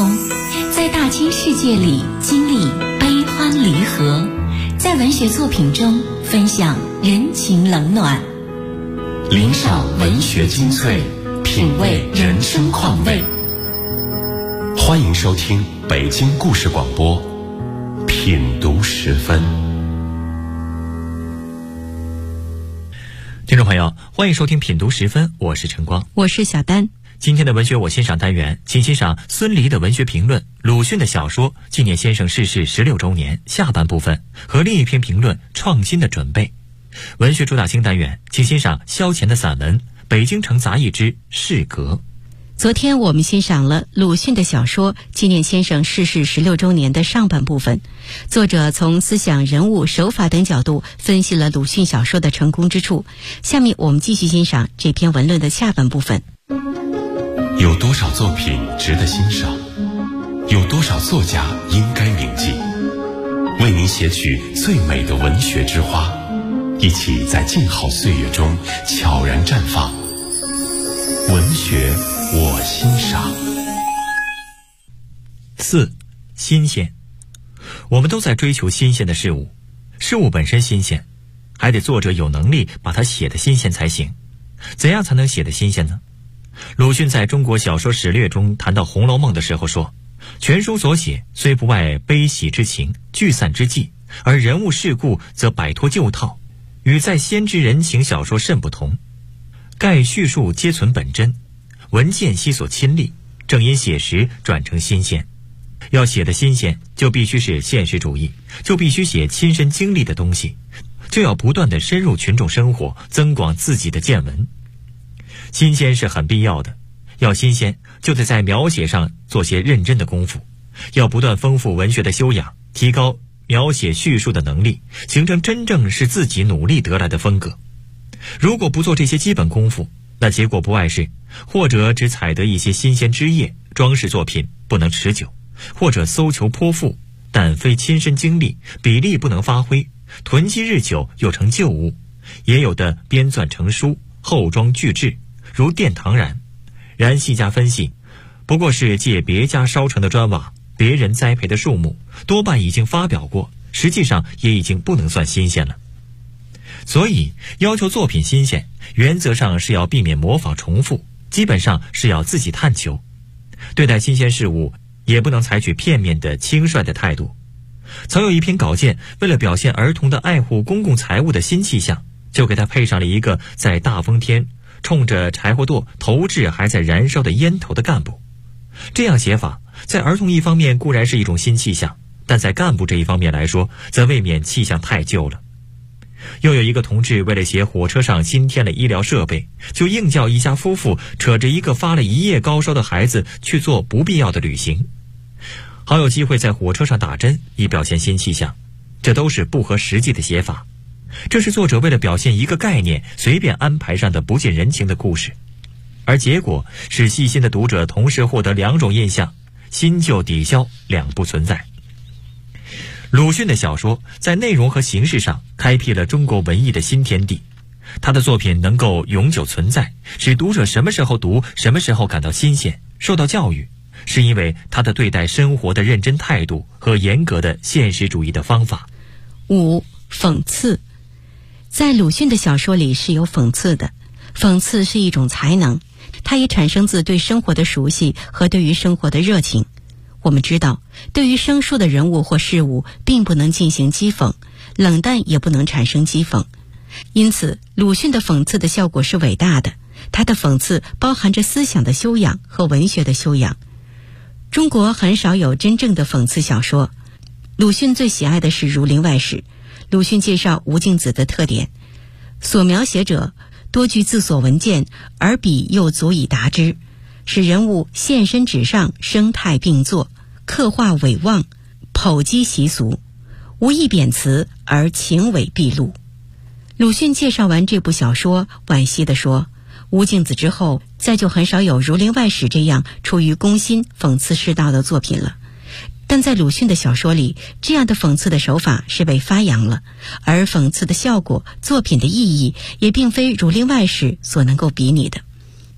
通，在大千世界里经历悲欢离合，在文学作品中分享人情冷暖， 领赏文学精粹，品味人生况味。欢迎收听北京故事广播品读时分。 听众朋友，欢迎收听品读时分，我是晨光， 我是小丹。 今天的文学我欣赏单元，请欣赏孙犁的文学评论，鲁迅的小说纪念先生逝世16周年下半部分和另一篇评论创新的准备。文学主打星单元，请欣赏萧乾的散文《北京城杂役之适格》。 昨天我们欣赏了鲁迅的小说纪念先生逝世16周年的上半部分，作者从思想、人物、手法等角度分析了鲁迅小说的成功之处。下面我们继续欣赏这篇文论的下半部分。 有多少作品值得欣赏？有多少作家应该铭记？为您写取最美的文学之花，一起在静好岁月中悄然绽放。文学我欣赏。 4. 新鲜。我们都在追求新鲜的事物，事物本身新鲜，还得作者有能力把它写得新鲜才行。怎样才能写得新鲜呢？鲁迅在中国小说史略中谈到《红楼梦》的时候说，全书所写虽不外悲喜之情、聚散之际，而人物事故则摆脱旧套，与在先之人情小说甚不同。盖叙述皆存本真，文见悉所亲历，正因写实转成新鲜。要写得新鲜，就必须是现实主义，就必须写亲身经历的东西，就要不断地深入群众生活，增广自己的见闻。新鲜是很必要的，要新鲜就得在描写上做些认真的功夫，要不断丰富文学的修养，提高描写叙述的能力，形成真正是自己努力得来的风格。如果不做这些基本功夫，那结果不外是或者只采得一些新鲜枝叶，装饰作品不能持久，或者搜求颇富，但非亲身经历，比例不能发挥，囤积日久又成旧物。也有的编纂成书，后装巨制，如殿堂然细加分析，不过是借别家烧成的砖瓦，别人栽培的树木，多半已经发表过，实际上也已经不能算新鲜了。所以要求作品新鲜，原则上是要避免模仿重复，基本上是要自己探求。对待新鲜事物，也不能采取片面的轻率的态度。曾有一篇稿件，为了表现儿童的爱护公共财物的新气象，就给他配上了一个在大风天冲着柴火垛投掷还在燃烧的烟头的干部。这样写法在儿童一方面固然是一种新气象，但在干部这一方面来说，则未免气象太旧了。又有一个同志为了写火车上新添了医疗设备，就硬叫一家夫妇扯着一个发了1夜高烧的孩子去做不必要的旅行，好有机会在火车上打针，以表现新气象。这都是不合实际的写法，这是作者为了表现一个概念随便安排上的不近人情的故事，而结果使细心的读者同时获得2种印象，新旧抵消两不存在。鲁迅的小说在内容和形式上开辟了中国文艺的新天地，他的作品能够永久存在，使读者什么时候读什么时候感到新鲜，受到教育，是因为他的对待生活的认真态度和严格的现实主义的方法。 5. 讽刺。在鲁迅的小说里是有讽刺的，讽刺是一种才能，它也产生自对生活的熟悉和对于生活的热情。我们知道，对于生疏的人物或事物并不能进行讥讽，冷淡也不能产生讥讽，因此鲁迅的讽刺的效果是伟大的，他的讽刺包含着思想的修养和文学的修养。中国很少有真正的讽刺小说，鲁迅最喜爱的是《儒林外史》。鲁迅介绍吴敬梓的特点，所描写者多具自所闻见，而笔又足以达之，使人物现身纸上，生态并作，刻画伟望，剖析习俗，无一贬词，而情伪毕露。鲁迅介绍完这部小说，惋惜地说，吴敬梓之后，再就很少有《儒林外史》这样出于公心讽刺世道的作品了。但在鲁迅的小说里，这样的讽刺的手法是被发扬了，而讽刺的效果、作品的意义也并非《儒林外史》所能够比拟的。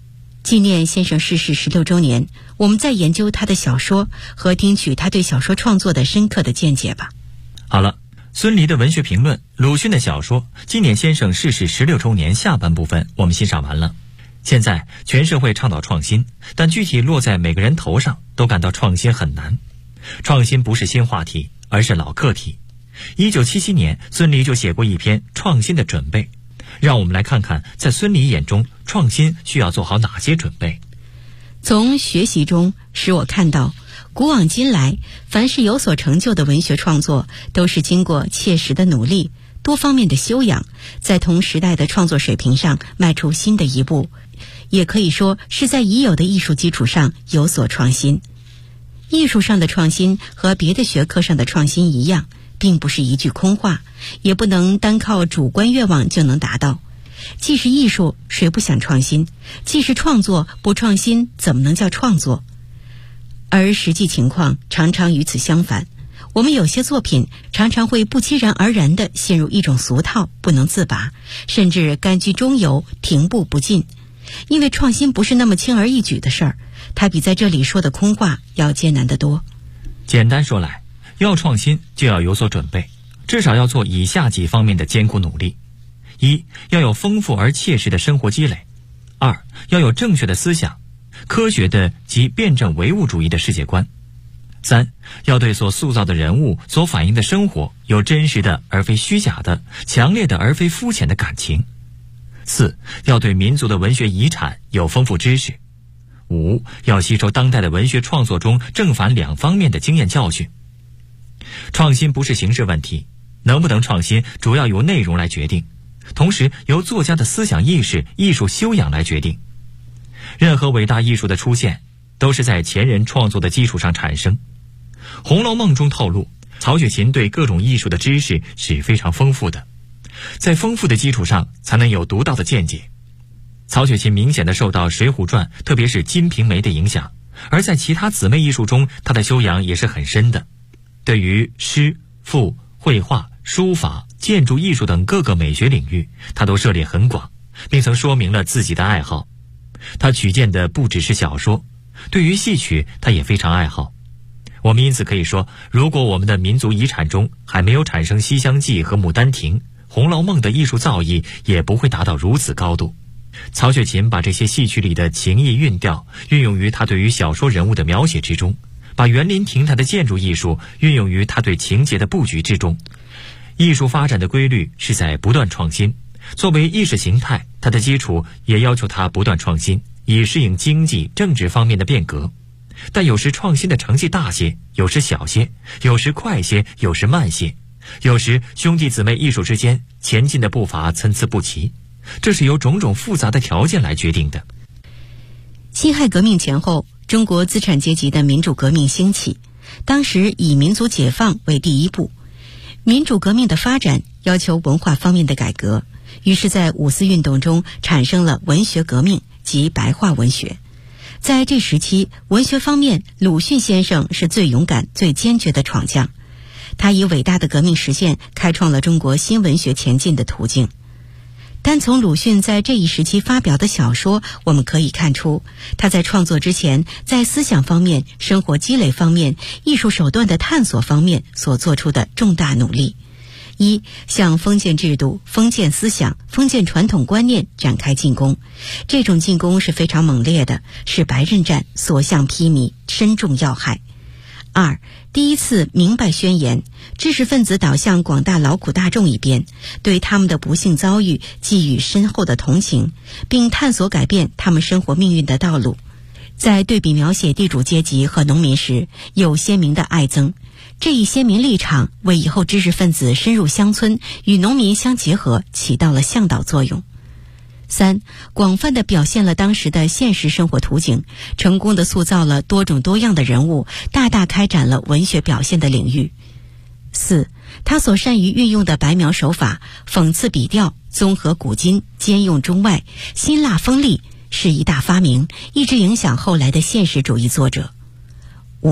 纪念先生逝世16周年，我们再研究他的小说和听取他对小说创作的深刻的见解吧。 好了，孙犁的文学评论，鲁迅的小说纪念先生逝世16周年下半部分我们欣赏完了。现在全社会倡导创新，但具体落在每个人头上都感到创新很难。创新不是新话题，而是老课题。1977年，孙犁就写过一篇《创新的准备》，让我们来看看在孙犁眼中，创新需要做好哪些准备。 从学习中使我看到，古往今来，凡是有所成就的文学创作，都是经过切实的努力、多方面的修养，在同时代的创作水平上迈出新的一步，也可以说是在已有的艺术基础上有所创新。艺术上的创新和别的学科上的创新一样，并不是一句空话，也不能单靠主观愿望就能达到。既是艺术，谁不想创新？既是创作，不创新怎么能叫创作？而实际情况常常与此相反，我们有些作品常常会不期然而然地陷入一种俗套，不能自拔，甚至甘居中游，停步不进。因为创新不是那么轻而易举的事儿，它比在这里说的空话要艰难得多。 简单说来，要创新就要有所准备，至少要做以下几方面的艰苦努力：一，要有丰富而切实的生活积累；二，要有正确的思想，科学的及辩证唯物主义的世界观；三，要对所塑造的人物所反映的生活有真实的而非虚假的、强烈的而非肤浅的感情；四，要对民族的文学遗产有丰富知识；五，要吸收当代的文学创作中正反两方面的经验教训。创新不是形式问题，能不能创新主要由内容来决定，同时由作家的思想意识、艺术修养来决定。任何伟大艺术的出现都是在前人创作的基础上产生。《红楼梦》中透露，曹雪芹对各种艺术的知识是非常丰富的，在丰富的基础上才能有独到的见解。曹雪芹明显地受到《水浒传》特别是《金瓶梅》的影响，而在其他姊妹艺术中，他的修养也是很深的。对于诗、赋、绘画、书法、建筑艺术等各个美学领域，他都涉猎很广，并曾说明了自己的爱好。他取见的不只是小说，对于戏曲他也非常爱好。我们因此可以说，如果我们的民族遗产中还没有产生《西厢记》和《牡丹亭》，《红楼梦》的艺术造诣也不会达到如此高度。曹雪芹把这些戏曲里的情意韵调运用于他对于小说人物的描写之中，把园林亭台的建筑艺术运用于他对情节的布局之中。艺术发展的规律是在不断创新，作为意识形态，它的基础也要求它不断创新，以适应经济、政治方面的变革。但有时创新的成绩大些，有时小些，有时快些，有时慢些，有时兄弟姊妹艺术之间前进的步伐参差不齐，这是由种种复杂的条件来决定的。 辛亥革命前后，中国资产阶级的民主革命兴起，当时以民族解放为第一步。民主革命的发展要求文化方面的改革，于是在五四运动中产生了文学革命及白话文学。在这时期，文学方面，鲁迅先生是最勇敢、最坚决的闯将。他以伟大的革命实现开创了中国新文学前进的途径。单从鲁迅在这一时期发表的小说，我们可以看出，他在创作之前，在思想方面、生活积累方面、艺术手段的探索方面所做出的重大努力。一，向封建制度、封建思想、封建传统观念展开进攻，这种进攻是非常猛烈的，是白刃战，所向披靡，深重要害。二，第一次明白宣言，知识分子导向广大劳苦大众一边，对他们的不幸遭遇寄予深厚的同情，并探索改变他们生活命运的道路。在对比描写地主阶级和农民时，有鲜明的爱憎。这一鲜明立场为以后知识分子深入乡村与农民相结合起到了向导作用。三，广泛地表现了当时的现实生活图景，成功地塑造了多种多样的人物，大大开展了文学表现的领域。四，他所善于运用的白描手法，讽刺笔调，综合古今，兼用中外，辛辣锋利，是一大发明，一直影响后来的现实主义作者。五，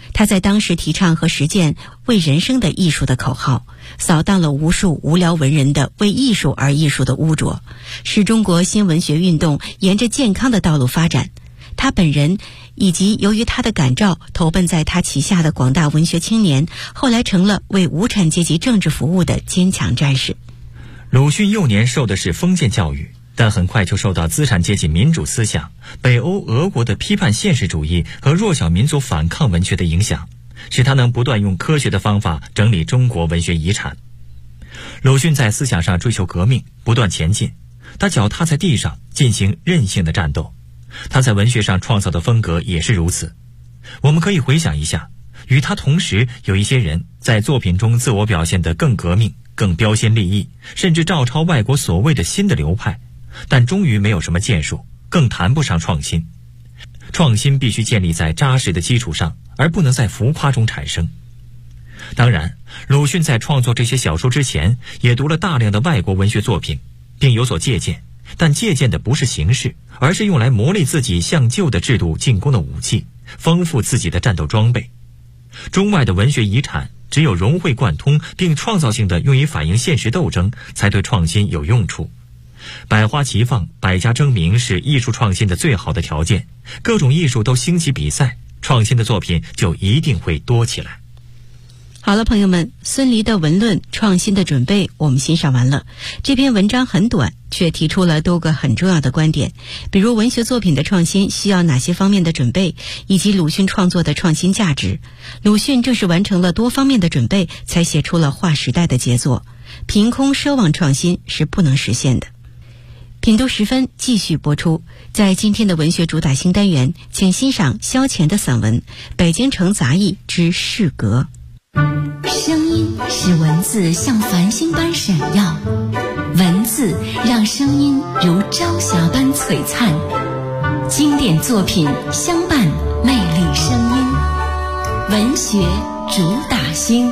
他在当时提倡和实践为人生的艺术的口号，扫荡了无数无聊文人的为艺术而艺术的污浊，使中国新文学运动沿着健康的道路发展。他本人以及由于他的感召投奔在他旗下的广大文学青年，后来成了为无产阶级政治服务的坚强战士。 鲁迅幼年受的是封建教育，但很快就受到资产阶级民主思想、北欧俄国的批判现实主义和弱小民族反抗文学的影响，使他能不断用科学的方法整理中国文学遗产。鲁迅在思想上追求革命，不断前进，他脚踏在地上进行韧性的战斗。他在文学上创造的风格也是如此。我们可以回想一下，与他同时有一些人在作品中自我表现得更革命、更标新立异，甚至照抄外国所谓的新的流派，但终于没有什么建树，更谈不上创新。创新必须建立在扎实的基础上，而不能在浮夸中产生。当然，鲁迅在创作这些小说之前，也读了大量的外国文学作品，并有所借鉴，但借鉴的不是形式，而是用来磨砺自己向旧的制度进攻的武器，丰富自己的战斗装备。中外的文学遗产只有融会贯通，并创造性的用于反映现实斗争，才对创新有用处。百花齐放，百家争鸣是艺术创新的最好的条件，各种艺术都兴起比赛，创新的作品就一定会多起来。 好了，朋友们，孙犁的文论创新的准备我们欣赏完了。这篇文章很短，却提出了多个很重要的观点，比如文学作品的创新需要哪些方面的准备，以及鲁迅创作的创新价值。鲁迅正是完成了多方面的准备，才写出了划时代的杰作。凭空奢望创新是不能实现的。品读10分继续播出。在今天的文学主打新单元，请欣赏萧乾的散文《北京城杂役之市阁》。 声音使文字像繁星般闪耀，文字让声音如朝霞般璀璨。经典作品相伴，魅力声音，文学主打星。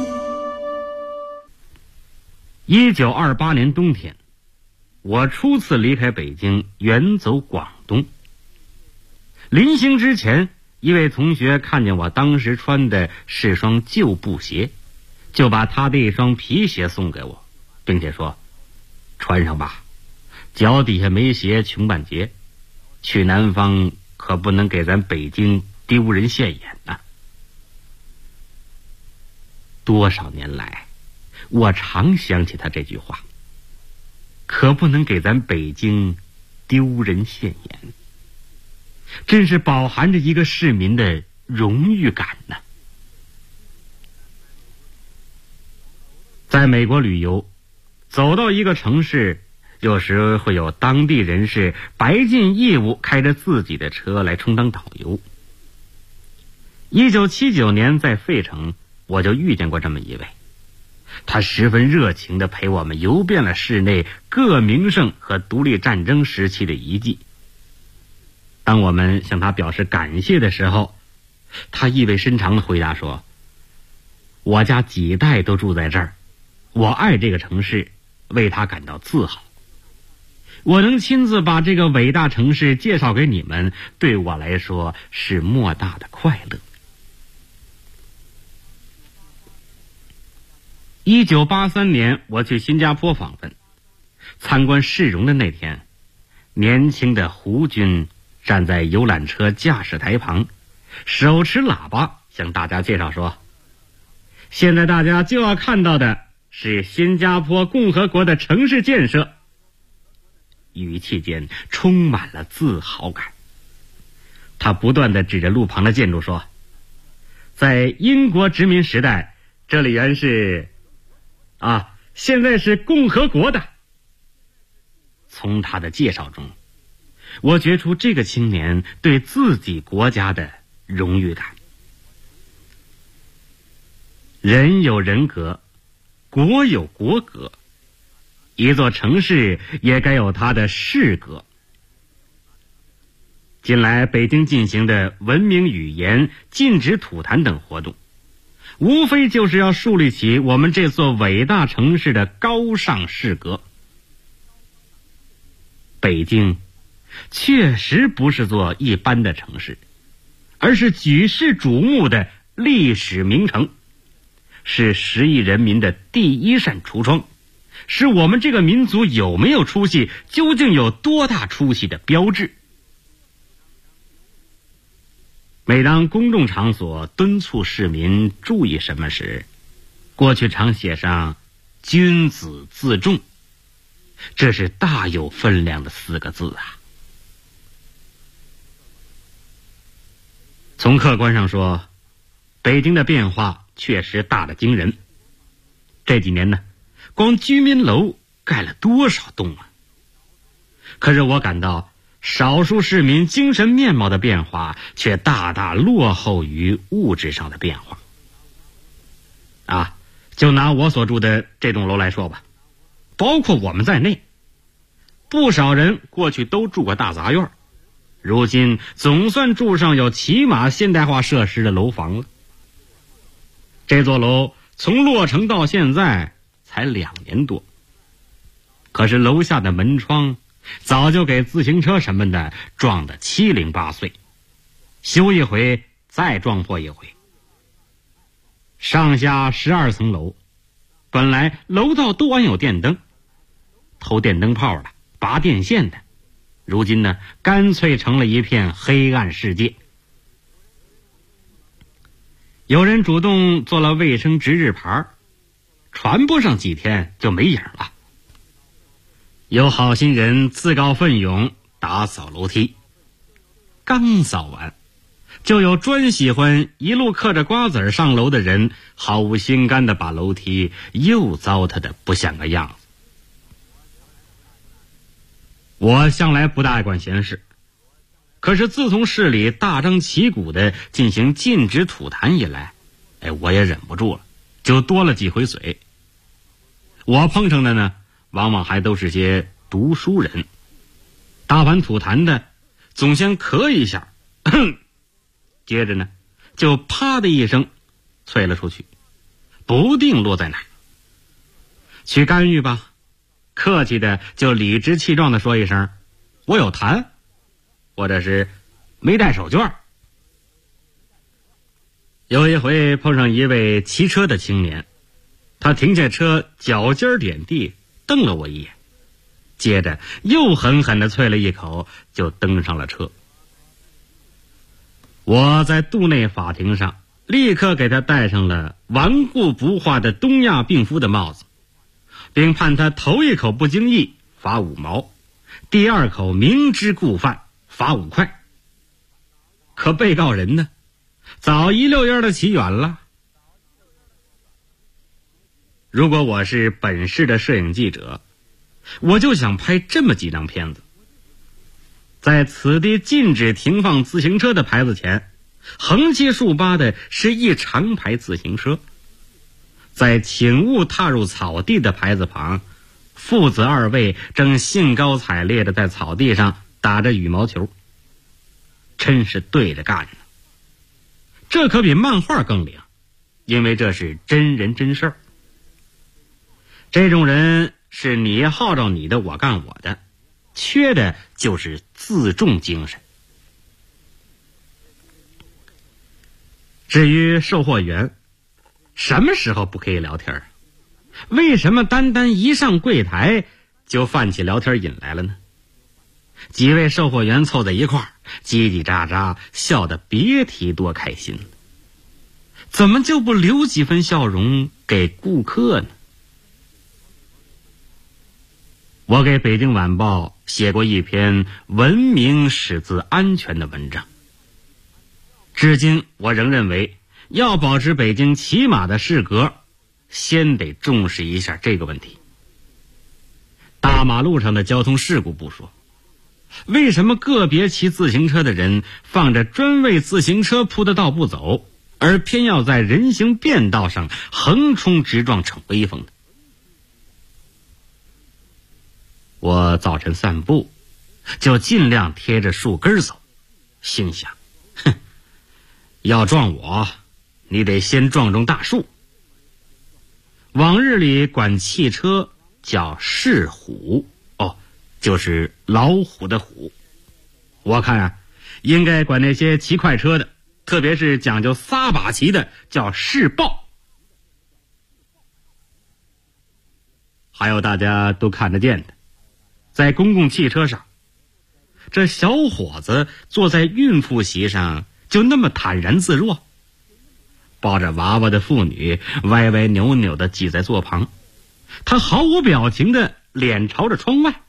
1928年冬天，我初次离开北京，远走广东。临行之前，一位同学看见我当时穿的是双旧布鞋，就把他的一双皮鞋送给我，并且说：穿上吧，脚底下没鞋穷半截，去南方可不能给咱北京丢人现眼呐。多少年来，我常想起他这句话，可不能给咱北京丢人现眼，真是饱含着一个市民的荣誉感呢。在美国旅游，走到一个城市，有时会有当地人士白尽义务，开着自己的车来充当导游。1979年在费城，我就遇见过这么一位，他十分热情地陪我们游遍了市内各名胜和独立战争时期的遗迹。当我们向他表示感谢的时候，他意味深长地回答说：我家几代都住在这儿，我爱这个城市，为他感到自豪。我能亲自把这个伟大城市介绍给你们，对我来说是莫大的快乐。1983年，我去新加坡访问，参观市容的那天，年轻的胡军站在游览车驾驶台旁，手持喇叭向大家介绍说：现在大家就要看到的是新加坡共和国的城市建设，语气间充满了自豪感。他不断地指着路旁的建筑说：在英国殖民时代，这里原是现在是共和国的。从他的介绍中，我觉出这个青年对自己国家的荣誉感。人有人格，国有国格，一座城市也该有它的市格。近来北京进行的文明语言、禁止吐痰等活动，无非就是要树立起我们这座伟大城市的高尚市格。北京确实不是座一般的城市，而是举世瞩目的历史名城，是10亿人民的第一扇橱窗，是我们这个民族有没有出息，究竟有多大出息的标志。每当公众场所敦促市民注意什么时，过去常写上君子自重，这是大有分量的4个字啊。从客观上说，北京的变化确实大得惊人。这几年呢，光居民楼盖了多少栋啊！可是我感到少数市民精神面貌的变化却大大落后于物质上的变化。就拿我所住的这栋楼来说吧，包括我们在内，不少人过去都住过大杂院，如今总算住上有起码现代化设施的楼房了。这座楼从落成到现在才2年多，可是楼下的门窗早就给自行车什么的撞得七零八碎，修一回再撞破一回。上下12层楼，本来楼道都安有电灯，偷电灯泡的，拔电线的，如今呢，干脆成了一片黑暗世界。有人主动做了卫生值日牌，传播上几天就没影了。有好心人自告奋勇打扫楼梯，刚扫完，就有专喜欢一路嗑着瓜子上楼的人毫无心肝地把楼梯又糟蹋得不像个样子。我向来不大爱管闲事，可是自从市里大张旗鼓地进行禁止吐痰以来，我也忍不住了，就多了几回嘴。我碰上的呢，往往还都是些读书人，大完吐痰的总先咳一下，接着呢就啪的一声啐了出去，不定落在哪儿。去干预吧，客气的就理直气壮的说一声我有痰，或者是没带手绢。有一回碰上一位骑车的青年，他停下车，脚尖点地，瞪了我一眼，接着又狠狠地啐了一口，就登上了车。我在肚内法庭上立刻给他戴上了顽固不化的东亚病夫的帽子，并判他头一口不经意罚5毛，第2口明知故犯罚5块。可被告人呢，早一溜烟的骑远了。如果我是本市的摄影记者，我就想拍这么几张片子。在此地禁止停放自行车的牌子前，横七竖八的是一长排自行车。在请勿踏入草地的牌子旁，父子2位正兴高采烈地在草地上打着羽毛球，真是对着干呢。这可比漫画更灵，因为这是真人真事儿。这种人是你号召你的，我干我的，缺的就是自重精神。至于售货员，什么时候不可以聊天？为什么单单一上柜台就泛起聊天瘾来了呢？几位售货员凑在一块儿，叽叽喳喳，笑得别提多开心了。怎么就不留几分笑容给顾客呢？我给北京晚报写过一篇文明使自安全的文章，至今我仍认为要保持北京起码的市格，先得重视一下这个问题。大马路上的交通事故不说，为什么个别骑自行车的人放着专为自行车铺的道不走，而偏要在人行便道上横冲直撞逞威风呢？我早晨散步就尽量贴着树根走，心想，要撞我，你得先撞大树。往日里管汽车叫是虎，就是老虎的虎。我看应该管那些骑快车的特别是讲究撒把旗的叫试爆。还有大家都看得见的，在公共汽车上，这小伙子坐在孕妇席上就那么坦然自若，抱着娃娃的妇女歪歪扭扭地挤在座旁，他毫无表情的脸朝着窗外。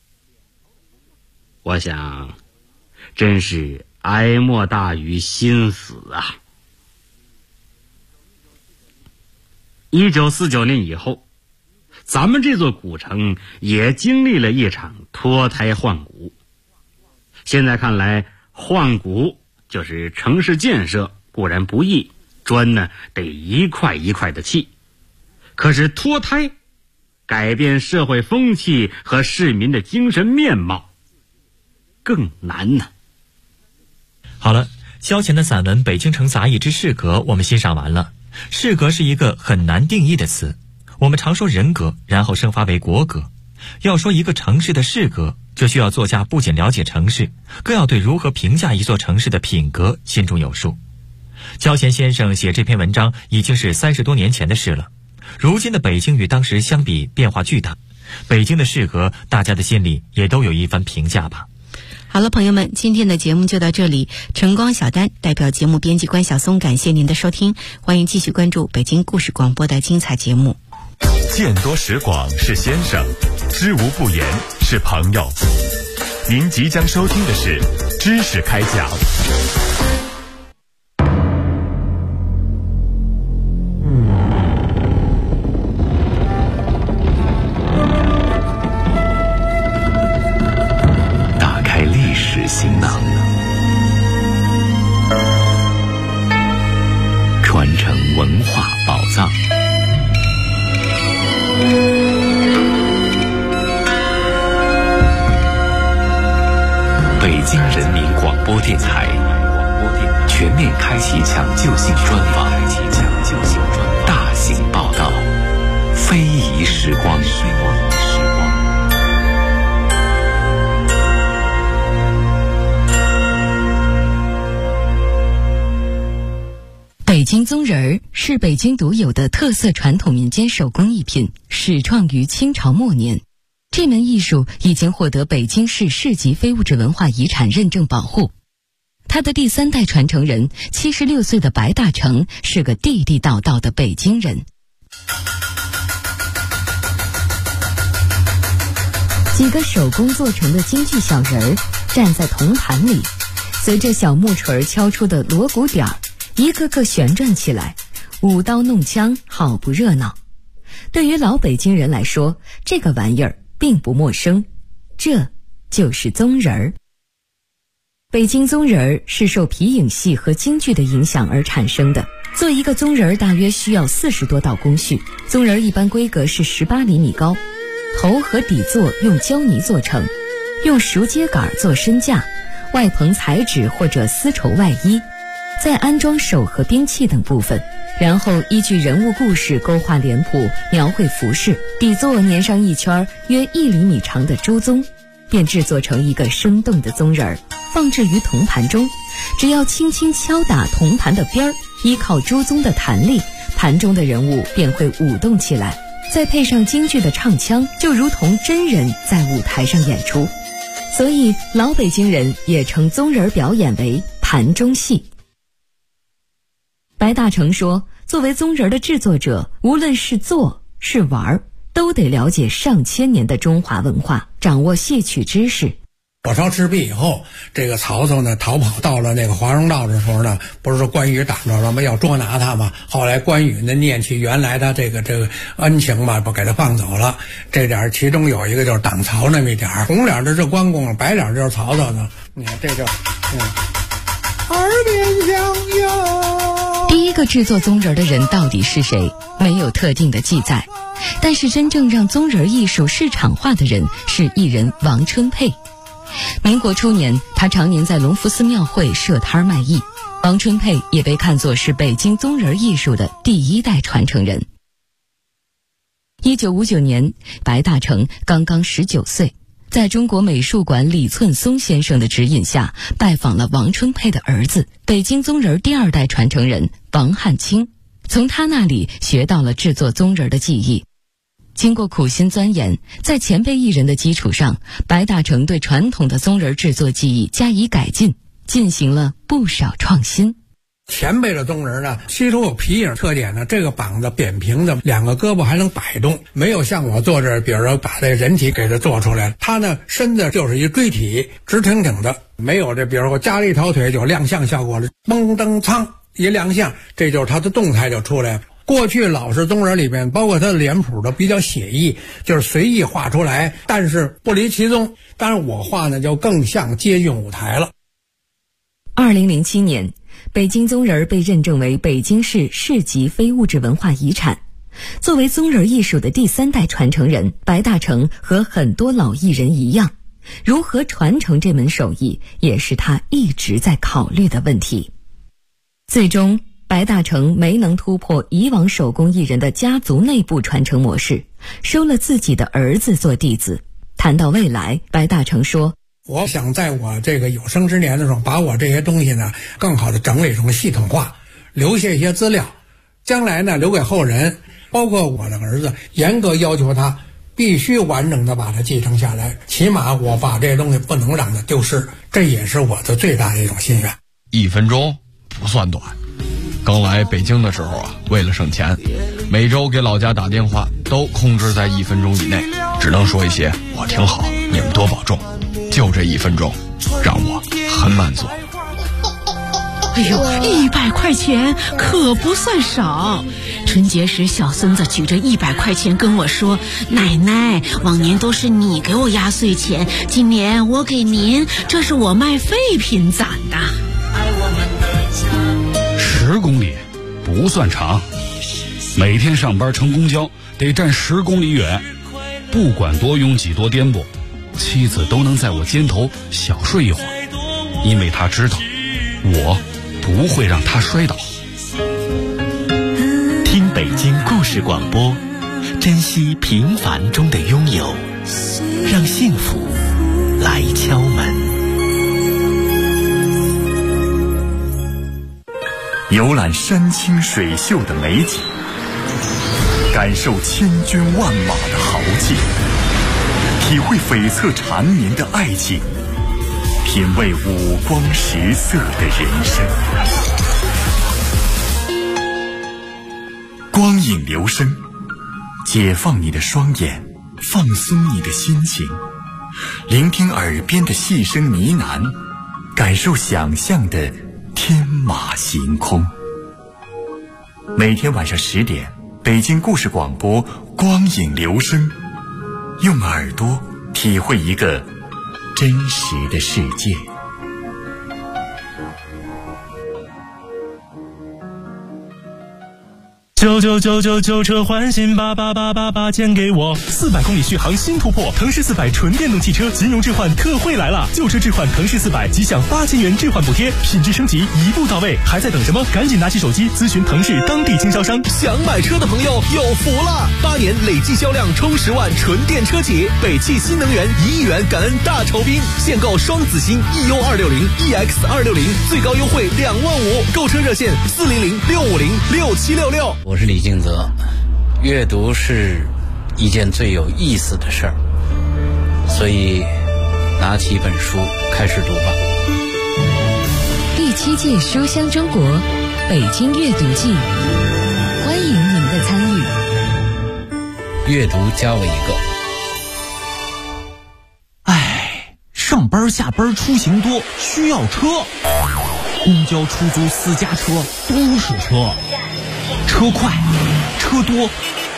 我想真是哀莫大于心死啊。1949年以后，咱们这座古城也经历了一场脱胎换骨。现在看来，换骨就是城市建设固然不易，砖呢得一块一块的砌，可是脱胎，改变社会风气和市民的精神面貌更难呢。 好了，萧乾的散文《北京城杂役之士格》我们欣赏完了。士格是一个很难定义的词，我们常说人格，然后升华为国格。要说一个城市的士格，就需要作家不仅了解城市，更要对如何评价一座城市的品格心中有数。萧乾先生写这篇文章已经是30多年前的事了，如今的北京与当时相比变化巨大，北京的士格大家的心里也都有一番评价吧。 好了，朋友们，今天的节目就到这里。晨光小丹代表节目编辑关晓松，感谢您的收听，欢迎继续关注北京故事广播的精彩节目。 见多识广是先生，知无不言是朋友。您即将收听的是知识开讲。打开历史行囊，传承文化宝藏。北京人民广播电台全面开启抢救性专访，大型报道，非遗时光。 北京宗人儿是北京独有的特色传统民间手工艺品，始创于清朝末年。这门艺术已经获得北京市市级非物质文化遗产认证保护。他的第3代传承人76岁的白大成是个地地道道的北京人。几个手工做成的京剧小人儿站在铜盘里，随着小木锤敲出的锣鼓点儿，一个个旋转起来，舞刀弄枪，好不热闹。对于老北京人来说，这个玩意儿并不陌生，这就是宗人儿。北京宗人儿是受皮影戏和京剧的影响而产生的。做一个宗人儿大约需要40多道工序，宗人儿一般规格是18厘米高，头和底座用胶泥做成，用熟秸秆做身架，外棚彩纸或者丝绸外衣，再安装手和兵器等部分，然后依据人物故事勾画脸谱，描绘服饰，底座粘上一圈约1厘米长的猪鬃，便制作成一个生动的宗人儿，放置于铜盘中。只要轻轻敲打铜盘的边儿，依靠猪鬃的弹力，盘中的人物便会舞动起来，再配上京剧的唱腔，就如同真人在舞台上演出。所以老北京人也称宗人表演为盘中戏。白大成说，作为宗人的制作者，无论是做是玩，都得了解上千年的中华文化，掌握戏曲知识。 火烧赤壁以后，这个曹操呢逃跑到了那个华容道的时候呢，不是说关羽挡着了吗？要捉拿他嘛。后来关羽呢念起原来他这个恩情嘛，不给他放走了。这点其中有一个就是挡曹那么一点，红脸的是关公，白脸就是曹操呢。你看这就耳边响哟。 第一个制作宗人的人到底是谁？没有特定的记载。但是真正让宗人艺术市场化的人是艺人王春佩。民国初年，他常年在隆福寺庙会设摊卖艺。王春佩也被看作是北京宗人艺术的第1代传承人。1959年，白大成刚刚19岁， 在中国美术馆李寸松先生的指引下，拜访了王春佩的儿子，北京宗人第2代传承人王汉卿，从他那里学到了制作宗人的技艺。经过苦心钻研，在前辈艺人的基础上，白大成对传统的宗人制作技艺加以改进，进行了不少创新。 前辈的宗人呢，其实有皮影特点呢，这个膀子扁平的，2个胳膊还能摆动，没有像我做这，比如说把这人体给它做出来，它呢身子就是一锥体，直挺挺的，没有这比如说我加了一条腿就亮相效果了，嘣噔噌一亮相，这就是它的动态就出来了。过去老式宗人里边，包括他的脸谱都比较写意，就是随意画出来，但是不离其宗。当然我画呢就更像接近舞台了。 2007年，北京宗人被认证为北京市市级非物质文化遗产。作为宗人艺术的第3代传承人，白大成和很多老艺人一样，如何传承这门手艺，也是他一直在考虑的问题。最终，白大成没能突破以往手工艺人的家族内部传承模式，收了自己的儿子做弟子。谈到未来，白大成说， 我想在我这个有生之年的时候，把我这些东西呢更好的整理成系统化，留下一些资料，将来呢留给后人，包括我的儿子，严格要求他必须完整的把它继承下来，起码我把这些东西不能让它丢失，这也是我的最大的一种心愿。 1分钟不算短，刚来北京的时候啊，为了省钱，每周给老家打电话都控制在1分钟以内，只能说一些我挺好，你们多保重，就这1分钟让我很满足。 哎呦，100块钱可不算少。春节时小孙子举着100块钱跟我说，奶奶，往年都是你给我压岁钱，今年我给您，这是我卖废品攒的。 10公里不算长，每天上班乘公交得站10公里远，不管多拥挤多颠簸，妻子都能在我肩头小睡一会儿，因为她知道我不会让她摔倒。 听北京故事广播，珍惜平凡中的拥有，让幸福来敲门。游览山清水秀的美景，感受千军万马的豪气，体会悱恻缠绵的爱情，品味五光十色的人生。光影留声，解放你的双眼，放松你的心情，聆听耳边的细声呢喃，感受想象的天马行空。每天晚上10点，北京故事广播光影留声，用耳朵体会一个真实的世界。 99999车换新88888减给我，400公里续航新突破，腾势400纯电动汽车金融置换特惠来了，旧车置换腾势400即享8000元置换补贴，品质升级一步到位，还在等什么？赶紧拿起手机咨询腾势当地经销商。 想买车的朋友有福了，8年累计销量冲10万纯电车企，北汽新能源1亿元感恩大酬宾，限购双子星 EU260、EX260，最高优惠2万5，购车热线400-650-6766。 我是李敬泽，阅读是一件最有意思的事儿，所以拿起一本书开始读吧。 第7届书香中国北京阅读季，欢迎您的参与。 阅读加我一个。 上班下班出行多，需要车，公交、出租、私家车都是车，车快车多